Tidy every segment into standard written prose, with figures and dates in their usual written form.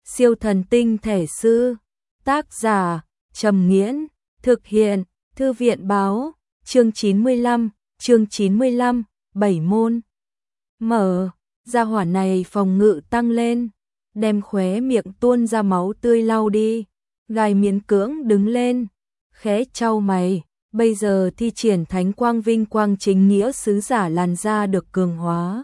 Siêu thần tinh thể sư. Tác giả Trầm Nghiễn. Thực hiện Thư viện báo. Chương 95, 7 môn. Mở, gia hỏa này phòng ngự tăng lên, đem khóe miệng tuôn ra máu tươi lau đi. Gai miễn cưỡng đứng lên, khẽ chau mày, bây giờ thi triển thánh quang vinh quang chính nghĩa sứ giả làn da được cường hóa.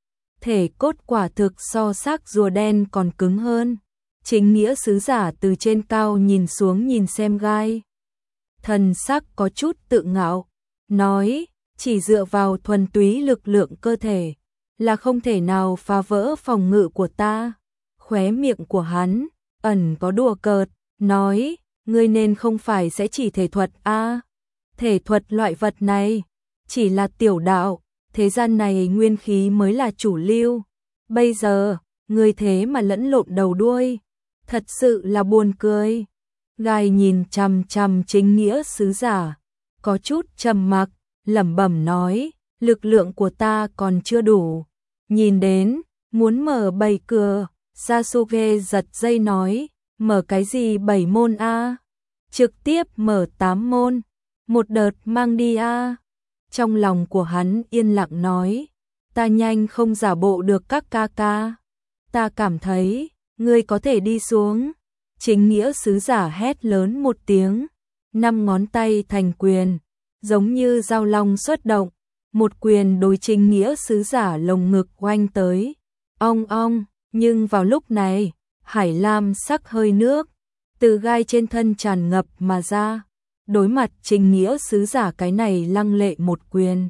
Thể cốt quả thực so xác rùa đen còn cứng hơn. Chính nghĩa sứ giả từ trên cao nhìn xuống nhìn xem Gai. Thần sắc có chút tự ngạo, nói, chỉ dựa vào thuần túy lực lượng cơ thể là không thể nào phá vỡ phòng ngự của ta. Khóe miệng của hắn ẩn có đùa cợt, nói, ngươi nên không phải sẽ chỉ thể thuật a? Thể thuật loại vật này chỉ là tiểu đạo, thế gian này nguyên khí mới là chủ lưu. Bây giờ, ngươi thế mà lẫn lộn đầu đuôi, thật sự là buồn cười. Gai nhìn chằm chằm chính nghĩa sứ giả, có chút trầm mặc, lẩm bẩm nói, lực lượng của ta còn chưa đủ. Nhìn đến, muốn mở 7 cửa, Sasuke giật dây nói, mở cái gì 7 môn a? Trực tiếp mở 8 môn, một đợt mang đi a. Trong lòng của hắn yên lặng nói, ta nhanh không giả bộ được các ca ca. Ta cảm thấy, ngươi có thể đi xuống. Chính nghĩa sứ giả hét lớn một tiếng, 5 ngón tay thành quyền, giống như dao long xuất động, một quyền đối chính nghĩa sứ giả lồng ngực oanh tới. Ong ong, nhưng vào lúc này, hải lam sắc hơi nước từ gai trên thân tràn ngập mà ra. Đối mặt chính nghĩa sứ giả cái này lăng lệ một quyền,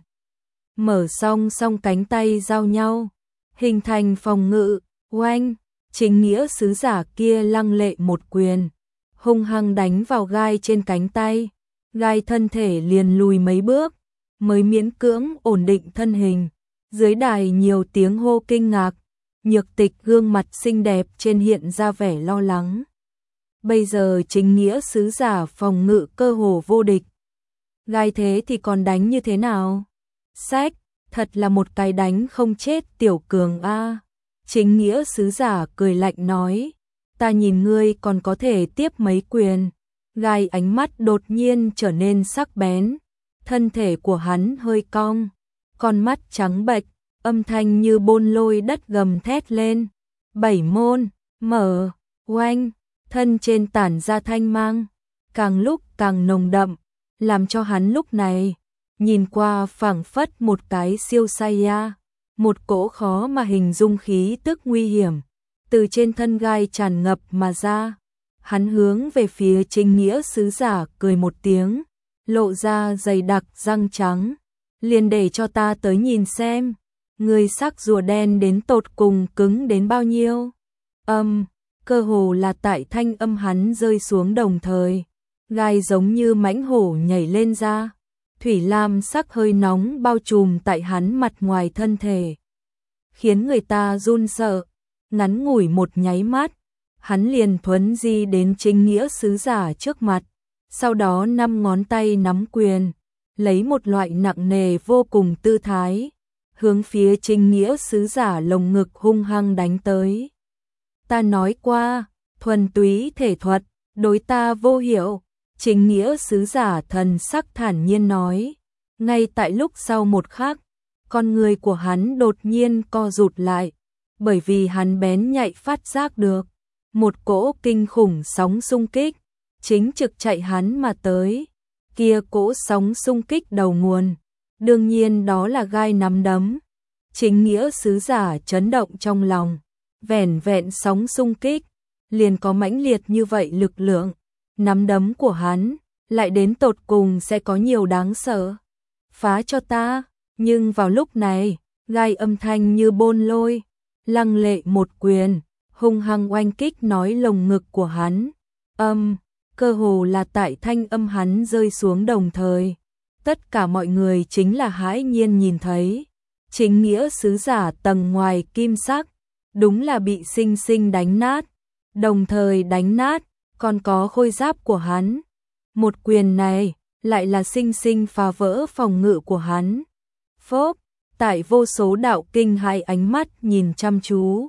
mở song cánh tay giao nhau, hình thành phòng ngự. Oanh, chính nghĩa sứ giả kia lăng lệ một quyền, hung hăng đánh vào gai trên cánh tay. Gai thân thể liền lùi mấy bước, mới miễn cưỡng ổn định thân hình. Dưới đài nhiều tiếng hô kinh ngạc, Nhược Tịch gương mặt xinh đẹp trên hiện ra vẻ lo lắng. Bây giờ chính nghĩa sứ giả phòng ngự cơ hồ vô địch. Gai thế thì còn đánh như thế nào? Sách, thật là một cái đánh không chết tiểu cường a. Chính nghĩa sứ giả cười lạnh nói, ta nhìn ngươi còn có thể tiếp mấy quyền. Gai ánh mắt đột nhiên trở nên sắc bén, thân thể của hắn hơi cong, con mắt trắng bệch, âm thanh như bôn lôi đất gầm thét lên. 7 môn, mở, oanh, thân trên tản ra thanh mang, càng lúc càng nồng đậm, làm cho hắn lúc này nhìn qua phảng phất một cái siêu Saiya. Một cỗ khó mà hình dung khí tức nguy hiểm từ trên thân Gai tràn ngập mà ra. Hắn hướng về phía chính nghĩa sứ giả cười một tiếng, lộ ra dày đặc răng trắng, liền để cho ta tới nhìn xem, người sắc rùa đen đến tột cùng cứng đến bao nhiêu. Cơ hồ là tại thanh âm hắn rơi xuống đồng thời, Gai giống như mãnh hổ nhảy lên ra. Thủy lam sắc hơi nóng bao trùm tại hắn mặt ngoài thân thể, khiến người ta run sợ. Ngắn ngủi một nháy mắt, hắn liền thuấn di đến chính nghĩa sứ giả trước mặt, sau đó 5 ngón tay nắm quyền, lấy một loại nặng nề vô cùng tư thái, hướng phía chính nghĩa sứ giả lồng ngực hung hăng đánh tới. Ta nói qua, thuần túy thể thuật, đối ta vô hiệu. Chính nghĩa sứ giả thần sắc thản nhiên nói. Ngay tại lúc sau một khắc, con người của hắn đột nhiên co rụt lại, bởi vì hắn bén nhạy phát giác được một cỗ kinh khủng sóng xung kích chính trực chạy hắn mà tới. Kia cỗ sóng xung kích đầu nguồn, đương nhiên đó là Gai nắm đấm. Chính nghĩa sứ giả chấn động trong lòng, vẻn vẹn sóng xung kích liền có mãnh liệt như vậy lực lượng. Nắm đấm của hắn lại đến tột cùng sẽ có nhiều đáng sợ. Phá cho ta. Nhưng vào lúc này, Gai âm thanh như bôn lôi, lăng lệ một quyền, hung hăng oanh kích nói lồng ngực của hắn. Cơ hồ là tại thanh âm hắn rơi xuống đồng thời, tất cả mọi người chính là hãi nhiên nhìn thấy, chính nghĩa sứ giả tầng ngoài kim sắc, đúng là bị sinh sinh đánh nát, đồng thời đánh nát còn có khôi giáp của hắn. Một quyền này lại là sinh sinh phá vỡ phòng ngự của hắn. Phốp, tại vô số đạo kinh hai ánh mắt nhìn chăm chú,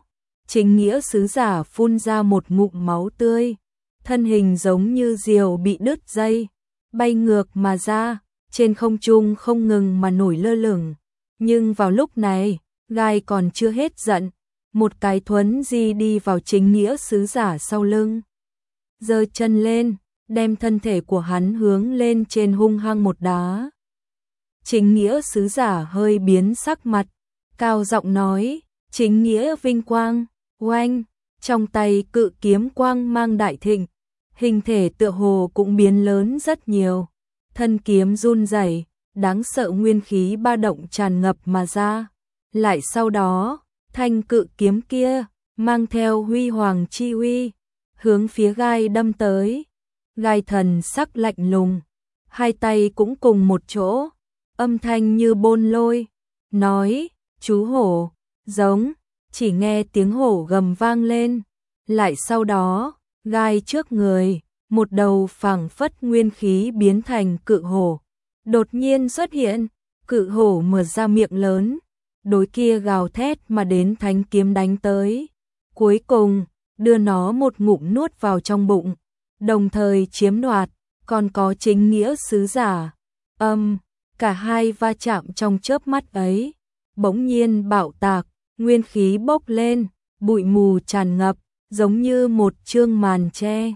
Chính nghĩa sứ giả phun ra một ngụm máu tươi, thân hình giống như diều bị đứt dây, bay ngược mà ra, trên không trung không ngừng mà nổi lơ lửng. Nhưng vào lúc này, gai còn chưa hết giận, một cái thuấn di đi vào chính nghĩa sứ giả sau lưng. Giơ chân lên, đem thân thể của hắn hướng lên trên hung hăng một đá. Chính nghĩa sứ giả hơi biến sắc mặt, cao giọng nói, chính nghĩa vinh quang, oanh, trong tay cự kiếm quang mang đại thịnh, hình thể tựa hồ cũng biến lớn rất nhiều, thân kiếm run rẩy, đáng sợ nguyên khí ba động tràn ngập mà ra. Lại sau đó, thanh cự kiếm kia, mang theo huy hoàng chi uy, hướng phía gai đâm tới. Gai thần sắc lạnh lùng, hai tay cũng cùng một chỗ, âm thanh như bôn lôi, nói, chú hổ, giống, chỉ nghe tiếng hổ gầm vang lên. Lại sau đó, gai trước người, một đầu phảng phất nguyên khí biến thành cự hổ, đột nhiên xuất hiện, cự hổ mở ra miệng lớn, đối kia gào thét mà đến thánh kiếm đánh tới. Cuối cùng, đưa nó một ngụm nuốt vào trong bụng, đồng thời chiếm đoạt, còn có chính nghĩa sứ giả. Cả hai va chạm trong chớp mắt ấy, bỗng nhiên bạo tạc, nguyên khí bốc lên, bụi mù tràn ngập, giống như một chương màn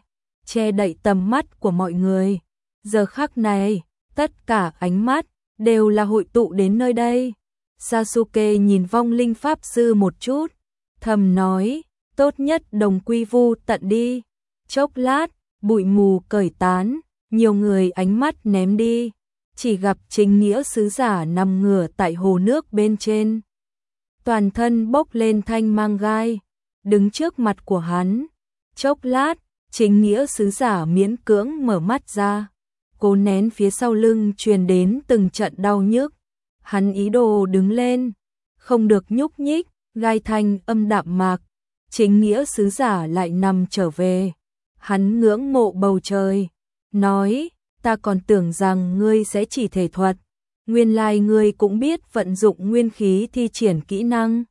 che đậy tầm mắt của mọi người. Giờ khắc này, tất cả ánh mắt đều là hội tụ đến nơi đây. Sasuke nhìn vong linh pháp sư một chút, thầm nói, tốt nhất đồng quy vu tận đi. Chốc lát, bụi mù cởi tán, nhiều người ánh mắt ném đi, chỉ gặp chính nghĩa sứ giả nằm ngửa tại hồ nước bên trên. Toàn thân bốc lên thanh mang gai, đứng trước mặt của hắn. Chốc lát, chính nghĩa sứ giả miễn cưỡng mở mắt ra, cố nén phía sau lưng truyền đến từng trận đau nhức. Hắn ý đồ đứng lên, không được nhúc nhích, gai thanh âm đạm mạc, chính nghĩa sứ giả lại nằm trở về. Hắn ngưỡng mộ bầu trời, nói, ta còn tưởng rằng ngươi sẽ chỉ thể thuật, nguyên lai ngươi cũng biết vận dụng nguyên khí thi triển kỹ năng.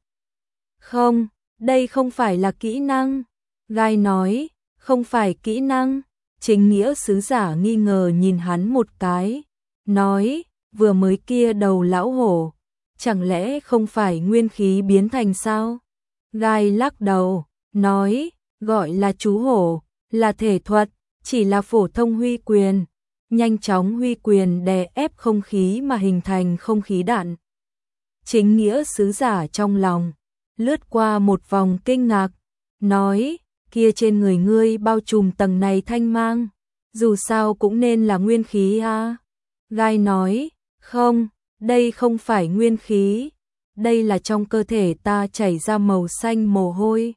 Không, đây không phải là kỹ năng. Gai nói, không phải kỹ năng. Chính nghĩa sứ giả nghi ngờ nhìn hắn một cái, nói, vừa mới kia đầu lão hổ, chẳng lẽ không phải nguyên khí biến thành sao? Gai lắc đầu, nói, gọi là chú hổ, là thể thuật, chỉ là phổ thông huy quyền, nhanh chóng huy quyền đè ép không khí mà hình thành không khí đạn. Chính nghĩa sứ giả trong lòng lướt qua một vòng kinh ngạc, nói, kia trên người ngươi bao trùm tầng này thanh mang, dù sao cũng nên là nguyên khí a. Gai nói, không, đây không phải nguyên khí, đây là trong cơ thể ta chảy ra màu xanh mồ hôi.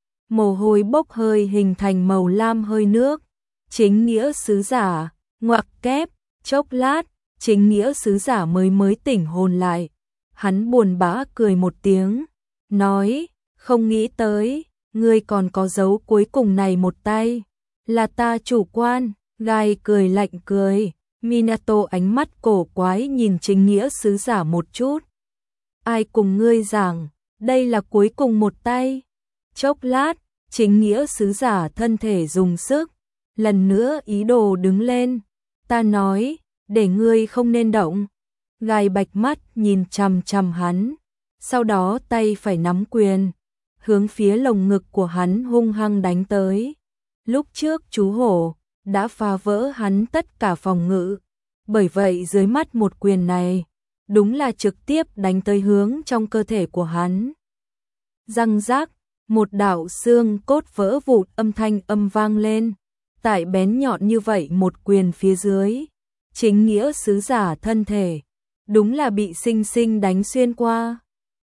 Mồ hôi bốc hơi hình thành màu lam hơi nước. Chính nghĩa sứ giả, ngoặc kép, chốc lát, chính nghĩa sứ giả mới tỉnh hồn lại. Hắn buồn bã cười một tiếng, nói, không nghĩ tới, ngươi còn có dấu cuối cùng này một tay, là ta chủ quan. Gai cười lạnh cười, Minato ánh mắt cổ quái nhìn chính nghĩa sứ giả một chút. Ai cùng ngươi giảng, đây là cuối cùng một tay. Chốc lát, chính nghĩa sứ giả thân thể dùng sức, lần nữa ý đồ đứng lên. Ta nói, để ngươi không nên động. Gai bạch mắt nhìn chằm chằm hắn, sau đó tay phải nắm quyền, hướng phía lồng ngực của hắn hung hăng đánh tới. Lúc trước chú hổ đã phá vỡ hắn tất cả phòng ngự, bởi vậy dưới mắt một quyền này, đúng là trực tiếp đánh tới hướng trong cơ thể của hắn. Răng rác, một đạo xương cốt vỡ vụn âm thanh vang lên, tại bén nhọn như vậy một quyền phía dưới, chính nghĩa sứ giả thân thể, đúng là bị sinh sinh đánh xuyên qua.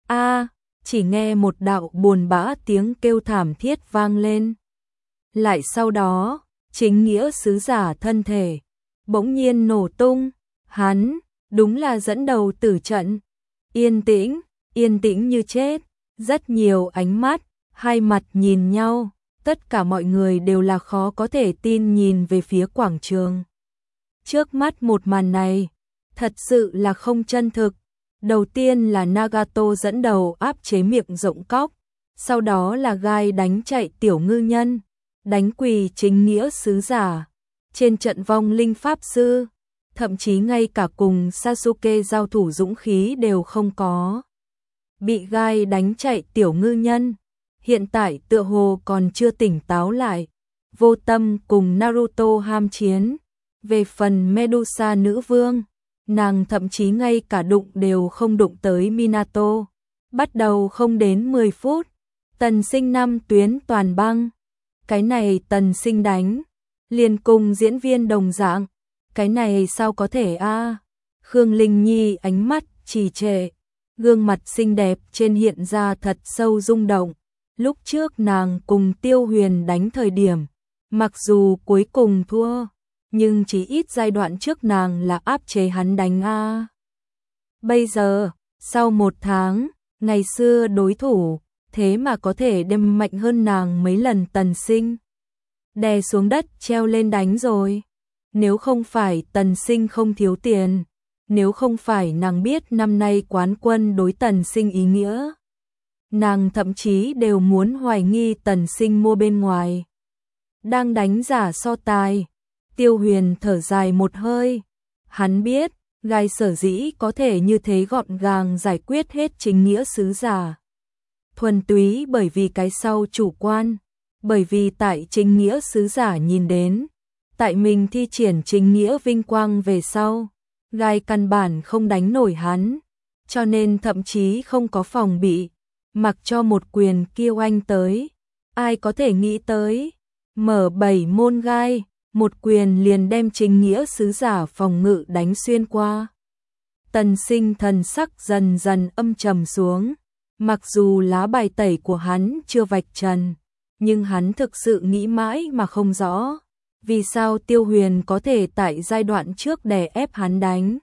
Chỉ nghe một đạo buồn bã tiếng kêu thảm thiết vang lên. Lại sau đó, chính nghĩa sứ giả thân thể, bỗng nhiên nổ tung, hắn, đúng là dẫn đầu tử trận. Yên tĩnh như chết, rất nhiều ánh mắt, hai mặt nhìn nhau, tất cả mọi người đều là khó có thể tin nhìn về phía quảng trường. Trước mắt một màn này, thật sự là không chân thực. Đầu tiên là Nagato dẫn đầu áp chế miệng rộng cóc, sau đó là gai đánh chạy tiểu ngư nhân, đánh quỳ chính nghĩa sứ giả, trên trận vong linh pháp sư, thậm chí ngay cả cùng Sasuke giao thủ dũng khí đều không có. Bị gai đánh chạy tiểu ngư nhân, hiện tại tựa hồ còn chưa tỉnh táo lại, vô tâm cùng Naruto ham chiến. Về phần Medusa nữ vương, nàng thậm chí ngay cả đụng đều không đụng tới Minato. Bắt đầu không đến 10 phút, Tần Sinh 5 tuyến toàn băng. Cái này Tần Sinh đánh, liền cùng diễn viên đồng dạng, cái này sao có thể a? Khương Linh Nhi ánh mắt trì trệ, gương mặt xinh đẹp trên hiện ra thật sâu rung động. Lúc trước nàng cùng Tiêu Huyền đánh thời điểm, mặc dù cuối cùng thua, nhưng chỉ ít giai đoạn trước nàng là áp chế hắn đánh a. Bây giờ, sau 1 tháng, ngày xưa đối thủ, thế mà có thể đem mạnh hơn nàng mấy lần. Tần Sinh đè xuống đất treo lên đánh rồi. Nếu không phải Tần Sinh không thiếu tiền, nếu không phải nàng biết năm nay quán quân đối Tần Sinh ý nghĩa, nàng thậm chí đều muốn hoài nghi Tần Sinh mua bên ngoài. Đang đánh giả so tài, Tiêu Huyền thở dài một hơi, hắn biết, gai sở dĩ có thể như thế gọn gàng giải quyết hết chính nghĩa sứ giả. Thuần túy bởi vì cái sau chủ quan, bởi vì tại chính nghĩa sứ giả nhìn đến, tại mình thi triển chính nghĩa vinh quang về sau, gai căn bản không đánh nổi hắn, cho nên thậm chí không có phòng bị, mặc cho một quyền kia oanh tới. Ai có thể nghĩ tới, mở 7 môn gai, một quyền liền đem chính nghĩa sứ giả phòng ngự đánh xuyên qua. Tần Sinh thần sắc dần dần âm trầm xuống, mặc dù lá bài tẩy của hắn chưa vạch trần, nhưng hắn thực sự nghĩ mãi mà không rõ, vì sao Tiêu Huyền có thể tại giai đoạn trước đè ép hắn đánh.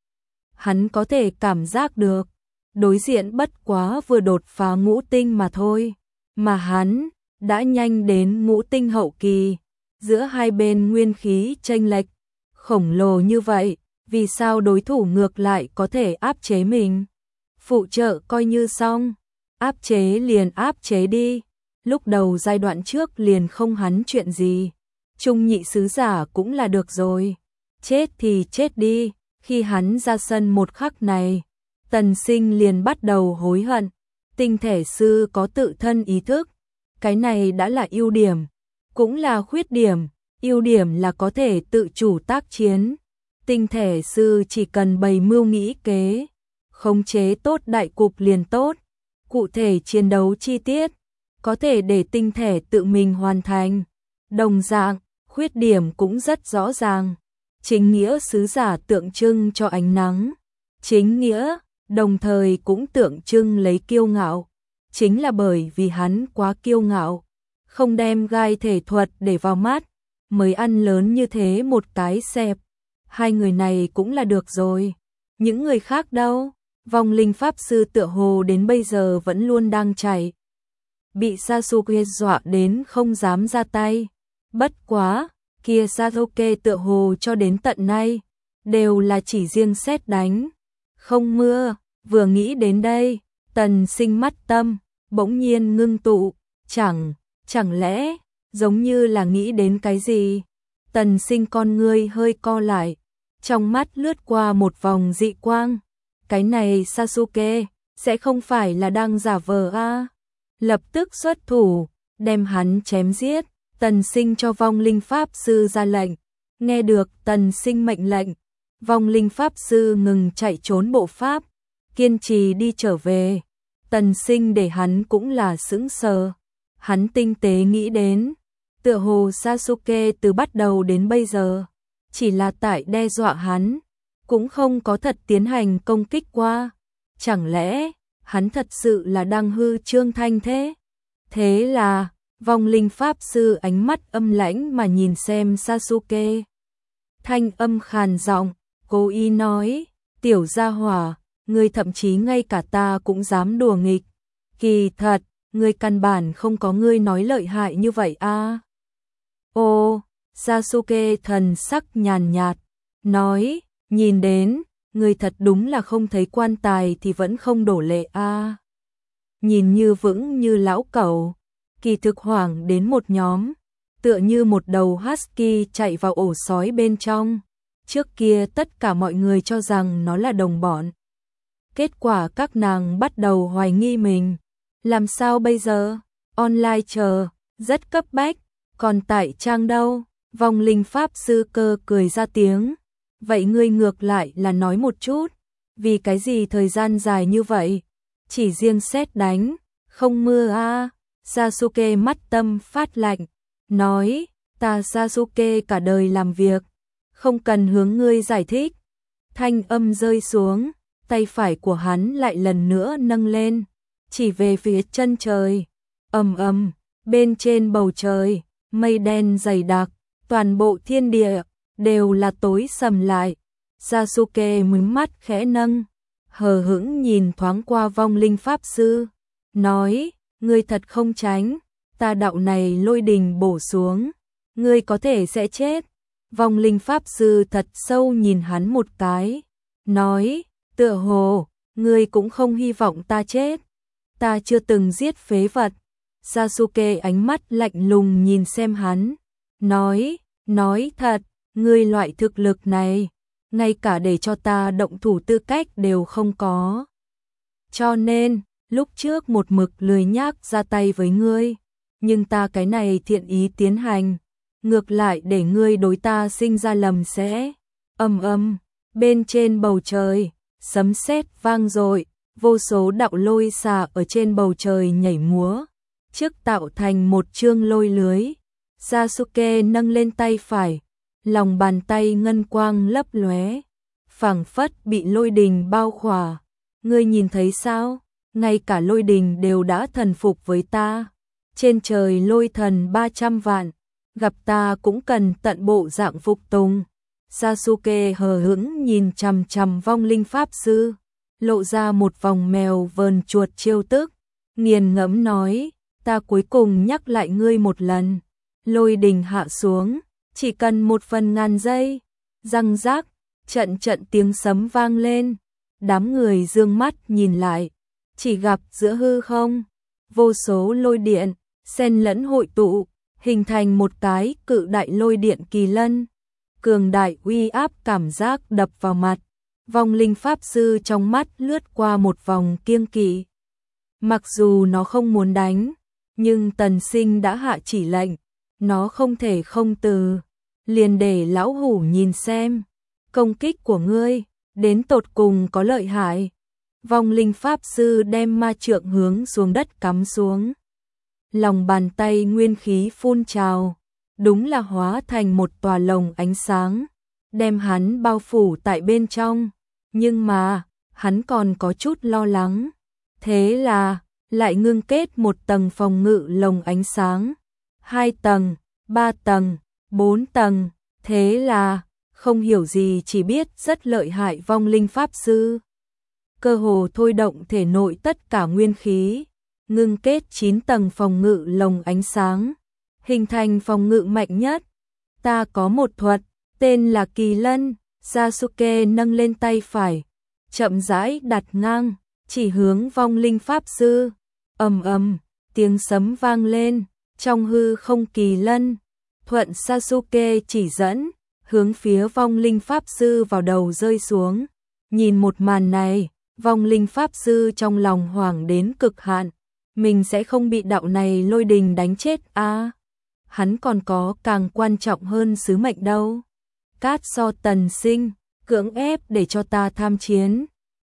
Hắn có thể cảm giác được, đối diện bất quá vừa đột phá ngũ tinh mà thôi, mà hắn đã nhanh đến ngũ tinh hậu kỳ, giữa hai bên nguyên khí chênh lệch khổng lồ như vậy, vì sao đối thủ ngược lại có thể áp chế mình? Phụ trợ coi như xong, áp chế liền áp chế đi, lúc đầu giai đoạn trước liền không hắn chuyện gì, trung nhị sứ giả cũng là được rồi, chết thì chết đi. Khi hắn ra sân một khắc này, Tần Sinh liền bắt đầu hối hận. Tinh thể sư có tự thân ý thức, cái này đã là ưu điểm, cũng là khuyết điểm. Ưu điểm là có thể tự chủ tác chiến, tinh thể sư chỉ cần bày mưu nghĩ kế, khống chế tốt đại cục liền tốt. Cụ thể chiến đấu chi tiết, có thể để tinh thể tự mình hoàn thành. Đồng dạng, khuyết điểm cũng rất rõ ràng. Chính nghĩa sứ giả tượng trưng cho ánh nắng, chính nghĩa, đồng thời cũng tượng trưng lấy kiêu ngạo. Chính là bởi vì hắn quá kiêu ngạo, không đem gai thể thuật để vào mắt, mới ăn lớn như thế một cái xẹp. Hai người này cũng là được rồi, những người khác đâu? Vong linh pháp sư tựa hồ đến bây giờ vẫn luôn đang chạy, bị Sasuke dọa đến không dám ra tay. Bất quá, kia Sasuke tựa hồ cho đến tận nay đều là chỉ riêng xét đánh, không mưa. Vừa nghĩ đến đây, Tần Sinh mắt tâm bỗng nhiên ngưng tụ, chẳng lẽ giống như là nghĩ đến cái gì? Tần Sinh con ngươi hơi co lại, trong mắt lướt qua một vòng dị quang. Cái này Sasuke sẽ không phải là đang giả vờ a? Lập tức xuất thủ, đem hắn chém giết. Tần Sinh cho vong linh pháp sư ra lệnh. Nghe được Tần Sinh mệnh lệnh, vong linh pháp sư ngừng chạy trốn bộ pháp, kiên trì đi trở về. Tần Sinh để hắn cũng là sững sờ. Hắn tinh tế nghĩ đến, tựa hồ Sasuke từ bắt đầu đến bây giờ chỉ là tại đe dọa hắn, cũng không có thật tiến hành công kích qua. Chẳng lẽ hắn thật sự là đang hư trương thanh thế? Thế là vong linh pháp sư ánh mắt âm lãnh mà nhìn xem Sasuke. Thanh âm khàn giọng, cố ý nói, tiểu gia hỏa, ngươi thậm chí ngay cả ta cũng dám đùa nghịch. Kỳ thật, ngươi căn bản không có ngươi nói lợi hại như vậy a. Ô, Sasuke thần sắc nhàn nhạt, nói, nhìn đến, ngươi thật đúng là không thấy quan tài thì vẫn không đổ lệ a. nhìn như vững như lão cẩu, kỳ thực hoảng đến một nhóm, tựa như một đầu husky chạy vào ổ sói bên trong. Trước kia tất cả mọi người cho rằng nó là đồng bọn. Kết quả các nàng bắt đầu hoài nghi mình. Làm sao bây giờ? Online chờ, rất cấp bách, còn tại trang đâu? Vong linh pháp sư Cơ cười ra tiếng. Vậy ngươi ngược lại là nói một chút, vì cái gì thời gian dài như vậy? Chỉ riêng sét đánh, không mưa à? Sasuke mắt tâm phát lạnh, nói, ta Sasuke cả đời làm việc, không cần hướng ngươi giải thích. Thanh âm rơi xuống, tay phải của hắn lại lần nữa nâng lên, chỉ về phía chân trời. Ầm ầm, bên trên bầu trời, mây đen dày đặc, toàn bộ thiên địa đều là tối sầm lại. Sasuke mím mắt khẽ nâng, hờ hững nhìn thoáng qua vong linh pháp sư, nói, ngươi thật không tránh, ta đạo này lôi đình bổ xuống, ngươi có thể sẽ chết. Vong linh pháp sư thật sâu nhìn hắn một cái, nói, tựa hồ, ngươi cũng không hy vọng ta chết, ta chưa từng giết phế vật. Sasuke ánh mắt lạnh lùng nhìn xem hắn, nói thật, ngươi loại thực lực này, ngay cả để cho ta động thủ tư cách đều không có. Cho nên, lúc trước một mực lười nhác ra tay với ngươi, nhưng ta cái này thiện ý tiến hành, ngược lại để ngươi đối ta sinh ra lầm sẽ. Ầm, bên trên bầu trời, sấm sét vang dội, vô số đạo lôi xà ở trên bầu trời nhảy múa, trước tạo thành một chương lôi lưới. Sasuke nâng lên tay phải, lòng bàn tay ngân quang lấp lóe, phảng phất bị lôi đình bao khỏa. Ngươi nhìn thấy sao? Ngay cả lôi đình đều đã thần phục với ta. Trên trời lôi thần 300 vạn, gặp ta cũng cần tận bộ dạng phục tùng. Sasuke hờ hững nhìn chằm chằm vong linh pháp sư, lộ ra một vòng mèo vờn chuột trêu tức, nghiền ngẫm nói, ta cuối cùng nhắc lại ngươi một lần. Lôi đình hạ xuống, chỉ cần 1/1000 giây, răng rác, trận tiếng sấm vang lên, đám người dương mắt nhìn lại, chỉ gặp giữa hư không, vô số lôi điện, xen lẫn hội tụ, hình thành một cái cự đại lôi điện kỳ lân, cường đại uy áp cảm giác đập vào mặt. Vong linh pháp sư trong mắt lướt qua một vòng kiêng kỵ. Mặc dù nó không muốn đánh, nhưng Tần Sinh đã hạ chỉ lệnh, nó không thể không từ, liền để lão hủ nhìn xem, công kích của ngươi, đến tột cùng có lợi hại. Vong linh pháp sư đem ma trượng hướng xuống đất cắm xuống. Lòng bàn tay nguyên khí phun trào, đúng là hóa thành một tòa lồng ánh sáng, đem hắn bao phủ tại bên trong. Nhưng mà, hắn còn có chút lo lắng. Thế là, lại ngưng kết một tầng phòng ngự lồng ánh sáng. 2 tầng, 3 tầng, 4 tầng. Thế là, không hiểu gì chỉ biết rất lợi hại vong linh pháp sư. Cơ hồ thôi động thể nội tất cả nguyên khí, ngưng kết 9 tầng phòng ngự lồng ánh sáng, hình thành phòng ngự mạnh nhất. Ta có một thuật, tên là Kỳ Lân. Sasuke nâng lên tay phải, chậm rãi đặt ngang, chỉ hướng vong linh pháp sư. Ầm, tiếng sấm vang lên, trong hư không kỳ lân, thuận Sasuke chỉ dẫn, hướng phía vong linh pháp sư vào đầu rơi xuống. Nhìn một màn này, vong linh pháp sư trong lòng hoảng đến cực hạn, mình sẽ không bị đạo này lôi đình đánh chết à? Hắn còn có càng quan trọng hơn sứ mệnh đâu. Cát so Tần Sinh, cưỡng ép để cho ta tham chiến.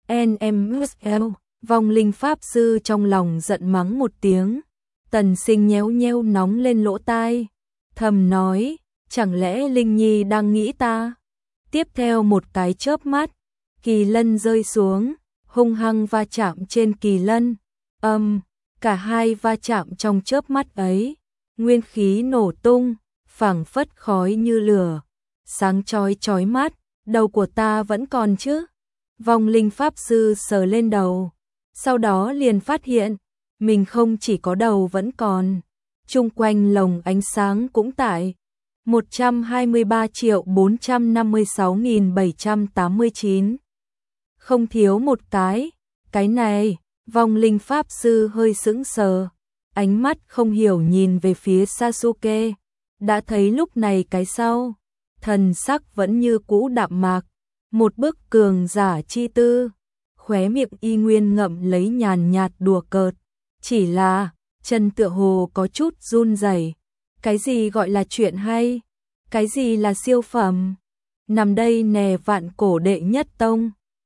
NMSL, vong linh pháp sư trong lòng giận mắng một tiếng. Tần Sinh nhéo nhéo nóng lên lỗ tai, thầm nói, chẳng lẽ Linh Nhi đang nghĩ ta? Tiếp theo một cái chớp mắt, kỳ lân rơi xuống, hung hăng va chạm trên kỳ lân. Cả hai va chạm trong chớp mắt ấy, nguyên khí nổ tung, phảng phất khói như lửa, sáng chói mắt. Đầu của ta vẫn còn chứ? Vong linh pháp sư sờ lên đầu, sau đó liền phát hiện, mình không chỉ có đầu vẫn còn, chung quanh lồng ánh sáng cũng tại 123.456.789, không thiếu một cái này, Vong linh pháp sư hơi sững sờ, ánh mắt không hiểu nhìn về phía Sasuke, đã thấy lúc này cái sau, thần sắc vẫn như cũ đạm mạc, một bức cường giả chi tư, khóe miệng y nguyên ngậm lấy nhàn nhạt đùa cợt, chỉ là chân tựa hồ có chút run rẩy. Cái gì gọi là chuyện hay? Cái gì là siêu phẩm? Nằm đây nè vạn cổ đệ nhất tông.